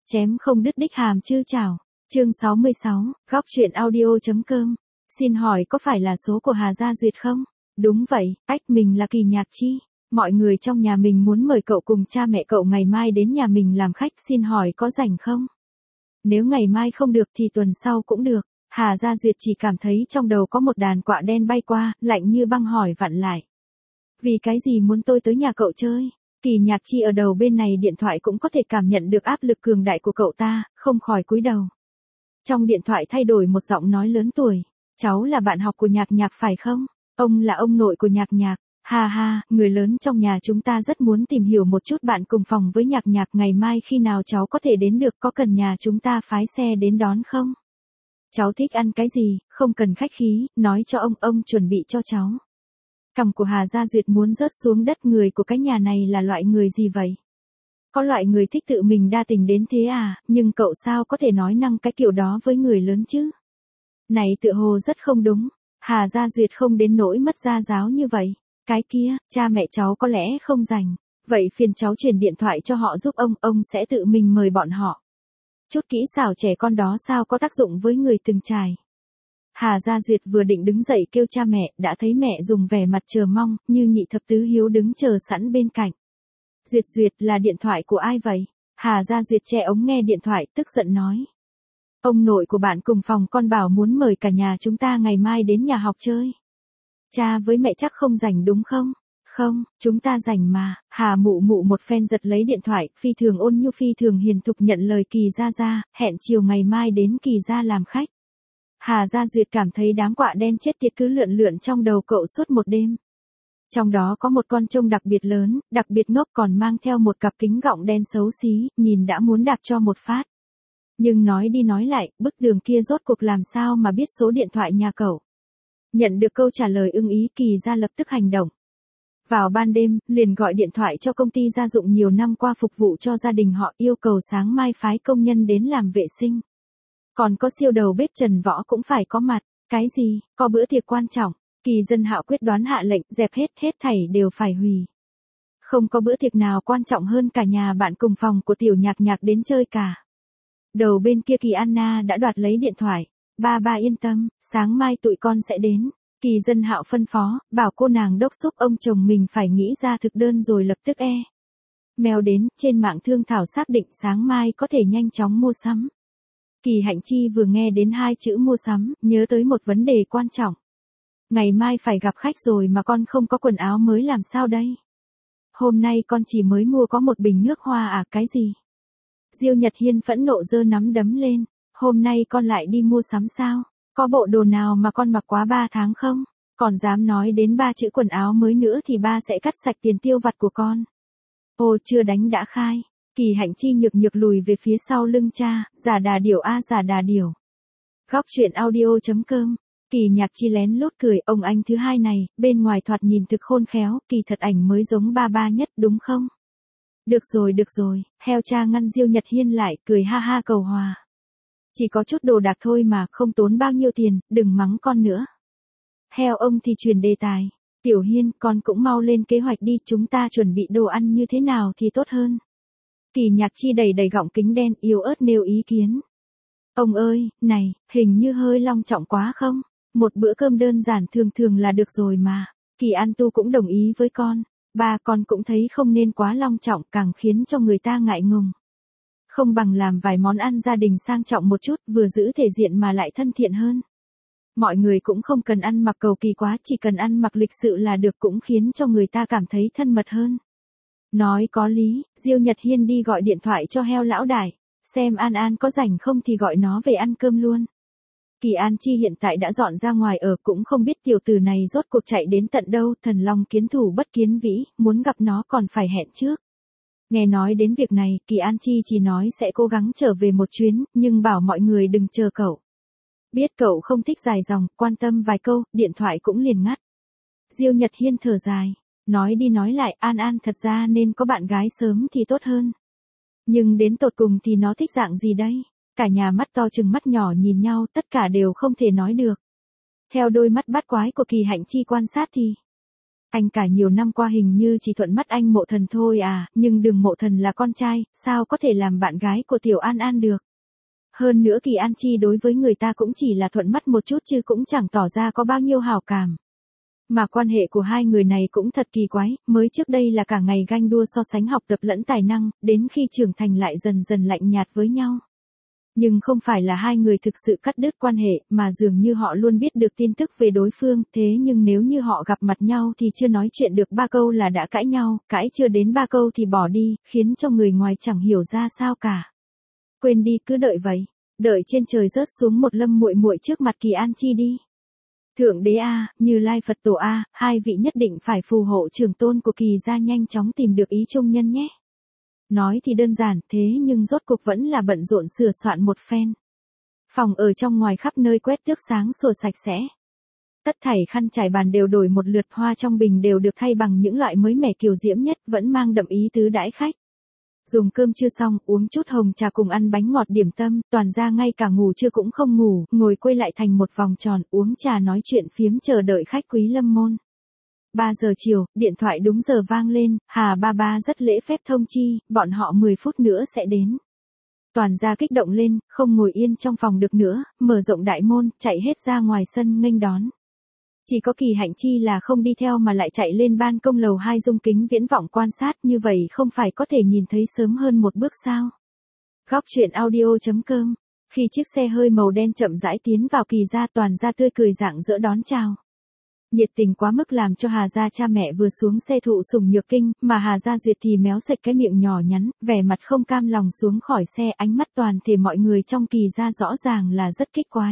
Chém không đứt đích hàm chư chảo. Chương 66, góc truyện audio.com. Xin hỏi có phải là số của Hà Gia Duyệt không? Đúng vậy, mình là Kỳ Nhạc Chi. Mọi người trong nhà mình muốn mời cậu cùng cha mẹ cậu ngày mai đến nhà mình làm khách, xin hỏi có rảnh không? Nếu ngày mai không được thì tuần sau cũng được. Hà Gia Duyệt chỉ cảm thấy trong đầu có một đàn quạ đen bay qua, lạnh như băng hỏi vặn lại. Vì cái gì muốn tôi tới nhà cậu chơi? Kỳ Nhạc Chi ở đầu bên này điện thoại cũng có thể cảm nhận được áp lực cường đại của cậu ta, không khỏi cúi đầu. Trong điện thoại thay đổi một giọng nói lớn tuổi. Cháu là bạn học của Nhạc Nhạc phải không? Ông là ông nội của Nhạc Nhạc. Ha ha, người lớn trong nhà chúng ta rất muốn tìm hiểu một chút bạn cùng phòng với Nhạc Nhạc, ngày mai khi nào cháu có thể đến được, có cần nhà chúng ta phái xe đến đón không? Cháu thích ăn cái gì, không cần khách khí, nói cho ông chuẩn bị cho cháu. Cằm của Hà Gia Duyệt muốn rớt xuống đất, người của cái nhà này là loại người gì vậy? Có loại người thích tự mình đa tình đến thế à, nhưng cậu sao có thể nói năng cái kiểu đó với người lớn chứ? Này tựa hồ rất không đúng, Hà Gia Duyệt không đến nỗi mất gia giáo như vậy. Cái kia, cha mẹ cháu có lẽ không rảnh, vậy phiền cháu truyền điện thoại cho họ giúp ông sẽ tự mình mời bọn họ. Chút kỹ xảo trẻ con đó sao có tác dụng với người từng trải. Hà Gia Duyệt vừa định đứng dậy kêu cha mẹ, đã thấy mẹ dùng vẻ mặt chờ mong, như nhị thập tứ hiếu đứng chờ sẵn bên cạnh. Duyệt, là điện thoại của ai vậy? Hà Gia Duyệt che ống nghe điện thoại, tức giận nói. Ông nội của bạn cùng phòng con bảo muốn mời cả nhà chúng ta ngày mai đến nhà học chơi. Cha với mẹ chắc không rảnh đúng không? Không, chúng ta rảnh mà. Hà mụ một phen giật lấy điện thoại, phi thường ôn nhu phi thường hiền thục nhận lời Kỳ gia, hẹn chiều ngày mai đến Kỳ gia làm khách. Hà Gia Duyệt cảm thấy đám quạ đen chết tiệt cứ lượn trong đầu cậu suốt một đêm. Trong đó có một con trông đặc biệt lớn, đặc biệt ngốc, còn mang theo một cặp kính gọng đen xấu xí, nhìn đã muốn đạp cho một phát. Nhưng nói đi nói lại, bức tường kia rốt cuộc làm sao mà biết số điện thoại nhà cậu. Nhận được câu trả lời ưng ý, Kỳ gia lập tức hành động. Vào ban đêm, liền gọi điện thoại cho công ty gia dụng nhiều năm qua phục vụ cho gia đình họ, yêu cầu sáng mai phái công nhân đến làm vệ sinh. Còn có siêu đầu bếp Trần Võ cũng phải có mặt. Cái gì, có bữa tiệc quan trọng. Kỳ Dân Hạo quyết đoán hạ lệnh, dẹp hết thảy đều phải hủy. Không có bữa tiệc nào quan trọng hơn cả nhà bạn cùng phòng của tiểu Nhạc Nhạc đến chơi cả. Đầu bên kia Kỳ Anna đã đoạt lấy điện thoại. Ba yên tâm, sáng mai tụi con sẽ đến. Kỳ Dân Hạo phân phó, bảo cô nàng đốc thúc ông chồng mình phải nghĩ ra thực đơn rồi lập tức mail đến. Trên mạng thương thảo xác định sáng mai có thể nhanh chóng mua sắm. Kỳ Hạnh Chi vừa nghe đến hai chữ mua sắm, nhớ tới một vấn đề quan trọng. Ngày mai phải gặp khách rồi mà con không có quần áo mới làm sao đây? Hôm nay con chỉ mới mua có một bình nước hoa à, cái gì? Diêu Nhật Hiên phẫn nộ giơ nắm đấm lên. Hôm nay con lại đi mua sắm sao? Có bộ đồ nào mà con mặc quá 3 tháng không? Còn dám nói đến 3 chữ quần áo mới nữa thì ba sẽ cắt sạch tiền tiêu vặt của con. Ồ, chưa đánh đã khai. Kỳ Hạnh Chi nhược lùi về phía sau lưng cha, giả đà điểu a giả đà điểu. Góc truyện audio.com. Kỳ Nhạc Chi lén lút cười, ông anh thứ hai này, bên ngoài thoạt nhìn thực khôn khéo, kỳ thật ảnh mới giống ba nhất đúng không? Được rồi, heo cha ngăn Diêu Nhật Hiên lại, cười ha ha cầu hòa. Chỉ có chút đồ đạc thôi mà, không tốn bao nhiêu tiền, đừng mắng con nữa. Heo ông thì chuyển đề tài. Tiểu Hiên, con cũng mau lên kế hoạch đi, chúng ta chuẩn bị đồ ăn như thế nào thì tốt hơn. Kỳ Nhạc Chi đầy gọng kính đen, yếu ớt nêu ý kiến. Ông ơi, này, hình như hơi long trọng quá không? Một bữa cơm đơn giản thường là được rồi mà. Kỳ An Tu cũng đồng ý với con. Ba con cũng thấy không nên quá long trọng, càng khiến cho người ta ngại ngùng. Không bằng làm vài món ăn gia đình sang trọng một chút, vừa giữ thể diện mà lại thân thiện hơn. Mọi người cũng không cần ăn mặc cầu kỳ quá, chỉ cần ăn mặc lịch sự là được, cũng khiến cho người ta cảm thấy thân mật hơn. Nói có lý, Diêu Nhật Hiên đi gọi điện thoại cho heo lão đại, xem An có rảnh không thì gọi nó về ăn cơm luôn. Kỳ An Chi hiện tại đã dọn ra ngoài ở, cũng không biết tiểu tử này rốt cuộc chạy đến tận đâu, thần long kiến thủ bất kiến vĩ, muốn gặp nó còn phải hẹn trước. Nghe nói đến việc này, Kỳ An Chi chỉ nói sẽ cố gắng trở về một chuyến, nhưng bảo mọi người đừng chờ cậu. Biết cậu không thích dài dòng, quan tâm vài câu, điện thoại cũng liền ngắt. Diêu Nhật Hiên thở dài, nói đi nói lại, An thật ra nên có bạn gái sớm thì tốt hơn. Nhưng đến tột cùng thì nó thích dạng gì đây? Cả nhà mắt to chừng mắt nhỏ nhìn nhau, tất cả đều không thể nói được. Theo đôi mắt bắt quái của Kỳ Hạnh Chi quan sát thì Anh cả nhiều năm qua hình như chỉ thuận mắt anh Mộ Thần thôi à, nhưng Đường Mộ Thần là con trai, sao có thể làm bạn gái của Tiểu An An được. Hơn nữa Kỳ An Chi đối với người ta cũng chỉ là thuận mắt một chút chứ cũng chẳng tỏ ra có bao nhiêu hảo cảm. Mà quan hệ của hai người này cũng thật kỳ quái, mới trước đây là cả ngày ganh đua so sánh học tập lẫn tài năng, đến khi trưởng thành lại dần dần lạnh nhạt với nhau. Nhưng không phải là hai người thực sự cắt đứt quan hệ, mà dường như họ luôn biết được tin tức về đối phương, thế nhưng nếu như họ gặp mặt nhau thì chưa nói chuyện được 3 câu là đã cãi nhau, cãi chưa đến 3 câu thì bỏ đi, khiến cho người ngoài chẳng hiểu ra sao cả. Quên đi, cứ đợi vậy, đợi trên trời rớt xuống một lâm muội muội trước mặt Kỳ An Chi đi. Thượng đế a, Như Lai Phật tổ a, hai vị nhất định phải phù hộ trưởng tôn của Kỳ gia nhanh chóng tìm được ý trung nhân nhé. Nói thì đơn giản, thế nhưng rốt cuộc vẫn là bận rộn sửa soạn một phen. Phòng ở trong ngoài khắp nơi quét tước sáng sủa sạch sẽ. Tất thảy khăn trải bàn đều đổi một lượt, hoa trong bình đều được thay bằng những loại mới mẻ kiều diễm nhất, vẫn mang đậm ý tứ đãi khách. Dùng cơm chưa xong, uống chút hồng trà cùng ăn bánh ngọt điểm tâm, toàn ra ngay cả ngủ trưa cũng không ngủ, ngồi quay lại thành một vòng tròn, uống trà nói chuyện phiếm chờ đợi khách quý lâm môn. 3 giờ chiều, điện thoại đúng giờ vang lên, Hà ba ba rất lễ phép thông chi, bọn họ 10 phút nữa sẽ đến. Toàn gia kích động lên, không ngồi yên trong phòng được nữa, mở rộng đại môn, chạy hết ra ngoài sân nghênh đón. Chỉ có Kỳ Hạnh Chi là không đi theo mà lại chạy lên ban công lầu 2 dung kính viễn vọng quan sát, như vậy không phải có thể nhìn thấy sớm hơn một bước sao. Góc truyện audio.com. Khi chiếc xe hơi màu đen chậm rãi tiến vào Kỳ gia, toàn gia tươi cười rạng rỡ đón chào. Nhiệt tình quá mức làm cho Hà gia cha mẹ vừa xuống xe thụ sủng nhược kinh, mà Hà gia Duyệt thì méo sạch cái miệng nhỏ nhắn, vẻ mặt không cam lòng xuống khỏi xe, ánh mắt toàn thể mọi người trong Kỳ gia rõ ràng là rất kích quái.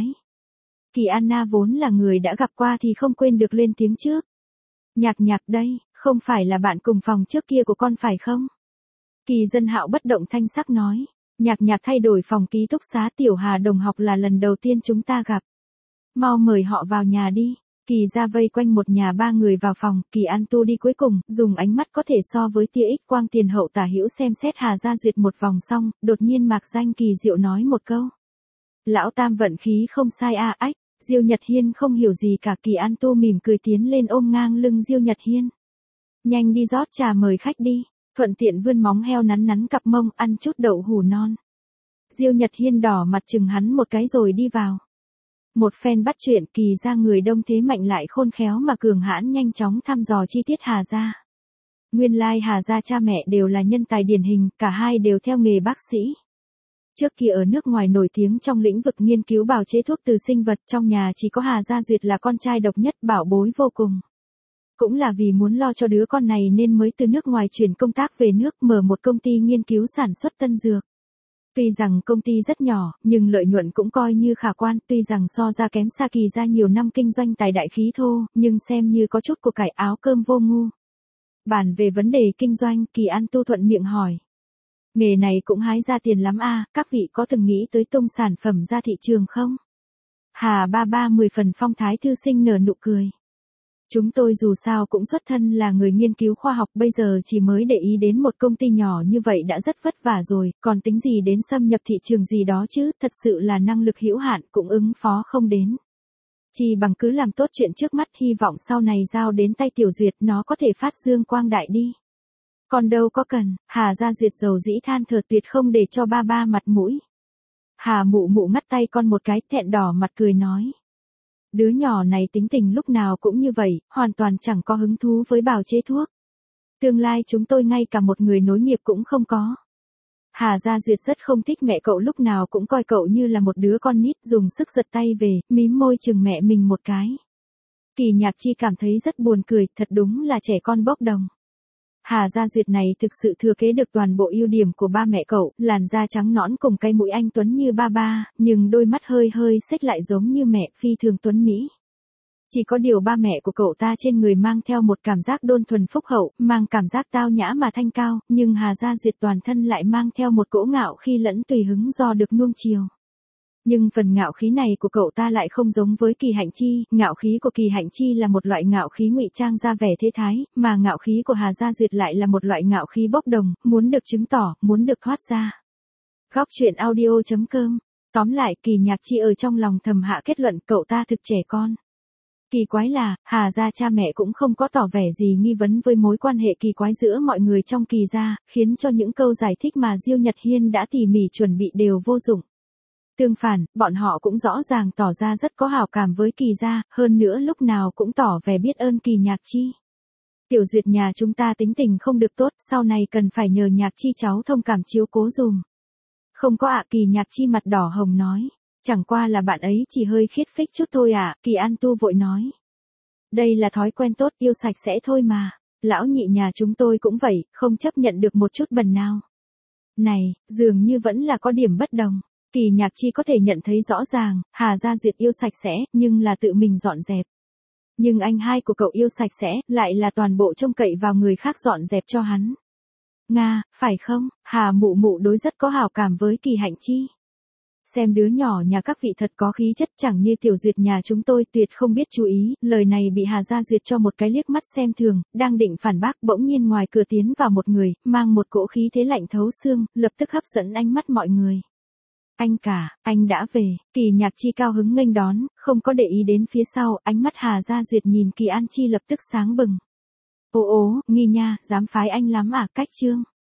Kỳ Anna vốn là người đã gặp qua thì không quên được lên tiếng trước. Nhạc Nhạc đây, không phải là bạn cùng phòng trước kia của con phải không? Kỳ Dân Hạo bất động thanh sắc nói. Nhạc Nhạc thay đổi phòng ký túc xá, Tiểu Hà đồng học là lần đầu tiên chúng ta gặp. Mau mời họ vào nhà đi. Kỳ ra vây quanh một nhà 3 người vào phòng, Kỳ An Tu đi cuối cùng, dùng ánh mắt có thể so với tia X quang tiền hậu tả hữu xem xét Hà Gia Duyệt một vòng xong, đột nhiên mạc danh kỳ diệu nói một câu. Lão Tam vận khí không sai a ách. Diêu Nhật Hiên không hiểu gì cả, Kỳ An Tu mỉm cười tiến lên ôm ngang lưng Diêu Nhật Hiên. Nhanh đi rót trà mời khách đi, thuận tiện vươn móng heo nắn nắn cặp mông, ăn chút đậu hủ non. Diêu Nhật Hiên đỏ mặt chừng hắn một cái rồi đi vào. Một phen bắt chuyện, Kỳ ra người đông thế mạnh lại khôn khéo mà cường hãn nhanh chóng thăm dò chi tiết Hà gia. Nguyên lai Hà gia cha mẹ đều là nhân tài điển hình, cả hai đều theo nghề bác sĩ. Trước kia ở nước ngoài nổi tiếng trong lĩnh vực nghiên cứu bào chế thuốc từ sinh vật, trong nhà chỉ có Hà Gia Duyệt là con trai độc nhất, bảo bối vô cùng. Cũng là vì muốn lo cho đứa con này nên mới từ nước ngoài chuyển công tác về nước, mở một công ty nghiên cứu sản xuất tân dược. Tuy rằng công ty rất nhỏ, nhưng lợi nhuận cũng coi như khả quan, tuy rằng so ra kém xa Kỳ ra nhiều năm kinh doanh tài đại khí thô, nhưng xem như có chút của cải áo cơm vô ngu. Bàn về vấn đề kinh doanh, Kỳ An Tu thuận miệng hỏi. Nghề này cũng hái ra tiền lắm a, các vị có từng nghĩ tới tung sản phẩm ra thị trường không? Hà ba ba 10 phần phong thái thư sinh nở nụ cười. Chúng tôi dù sao cũng xuất thân là người nghiên cứu khoa học, bây giờ chỉ mới để ý đến một công ty nhỏ như vậy đã rất vất vả rồi, còn tính gì đến xâm nhập thị trường gì đó chứ, thật sự là năng lực hữu hạn cũng ứng phó không đến. Chỉ bằng cứ làm tốt chuyện trước mắt, hy vọng sau này giao đến tay Tiểu Duyệt nó có thể phát dương quang đại đi. Còn đâu có cần, Hà Gia Duyệt dầu dĩ than thở tuyệt không để cho ba ba mặt mũi. Hà mụ mụ ngắt tay con một cái, thẹn đỏ mặt cười nói. Đứa nhỏ này tính tình lúc nào cũng như vậy, hoàn toàn chẳng có hứng thú với bào chế thuốc. Tương lai chúng tôi ngay cả một người nối nghiệp cũng không có. Hà Gia Duyệt rất không thích mẹ cậu, lúc nào cũng coi cậu như là một đứa con nít, dùng sức giật tay về, mím môi chừng mẹ mình một cái. Kỳ Nhạc Chi cảm thấy rất buồn cười, thật đúng là trẻ con bốc đồng. Hà Gia Duyệt này thực sự thừa kế được toàn bộ ưu điểm của ba mẹ cậu, làn da trắng nõn cùng cái mũi anh tuấn như ba ba, nhưng đôi mắt hơi hơi xếch lại giống như mẹ, phi thường tuấn mỹ. Chỉ có điều ba mẹ của cậu ta trên người mang theo một cảm giác đôn thuần phúc hậu, mang cảm giác tao nhã mà thanh cao, nhưng Hà Gia Duyệt toàn thân lại mang theo một cỗ ngạo khí lẫn tùy hứng do được nuông chiều. Nhưng phần ngạo khí này của cậu ta lại không giống với Kỳ Hạnh Chi, ngạo khí của Kỳ Hạnh Chi là một loại ngạo khí ngụy trang ra vẻ thế thái, mà ngạo khí của Hà Gia Duyệt lại là một loại ngạo khí bốc đồng, muốn được chứng tỏ, muốn được thoát ra. Góc truyện audio.com. Tóm lại, Kỳ Nhạc Chi ở trong lòng thầm hạ kết luận cậu ta thực trẻ con. Kỳ quái là, Hà gia cha mẹ cũng không có tỏ vẻ gì nghi vấn với mối quan hệ kỳ quái giữa mọi người trong Kỳ gia, khiến cho những câu giải thích mà Diêu Nhật Hiên đã tỉ mỉ chuẩn bị đều vô dụng. Tương phản, bọn họ cũng rõ ràng tỏ ra rất có hảo cảm với Kỳ gia, hơn nữa lúc nào cũng tỏ vẻ biết ơn Kỳ Nhạc Chi. Tiểu Duyệt nhà chúng ta tính tình không được tốt, sau này cần phải nhờ Nhạc Chi cháu thông cảm chiếu cố dùm. Không có ạ, Kỳ Nhạc Chi mặt đỏ hồng nói. Chẳng qua là bạn ấy chỉ hơi khiết phích chút thôi ạ, Kỳ An Tu vội nói. Đây là thói quen tốt, yêu sạch sẽ thôi mà. Lão nhị nhà chúng tôi cũng vậy, không chấp nhận được một chút bẩn nào. Này, dường như vẫn là có điểm bất đồng. Kỳ Nhạc Chi có thể nhận thấy rõ ràng, Hà Gia Duyệt yêu sạch sẽ, nhưng là tự mình dọn dẹp. Nhưng anh hai của cậu yêu sạch sẽ, lại là toàn bộ trông cậy vào người khác dọn dẹp cho hắn. Nga, phải không? Hà mụ mụ đối rất có hảo cảm với Kỳ Hạnh Chi. Xem đứa nhỏ nhà các vị thật có khí chất, chẳng như Tiểu Duyệt nhà chúng tôi, tuyệt không biết chú ý. Lời này bị Hà Gia Duyệt cho một cái liếc mắt xem thường, đang định phản bác, bỗng nhiên ngoài cửa tiến vào một người, mang một cỗ khí thế lạnh thấu xương, lập tức hấp dẫn ánh mắt mọi người. Anh cả, anh đã về. Kỳ Nhạc Chi cao hứng nghênh đón, không có để ý đến phía sau, ánh mắt Hà Gia Duyệt nhìn Kỳ An Chi lập tức sáng bừng. Ồ, nghi nha, dám phái anh lắm à, cách trương.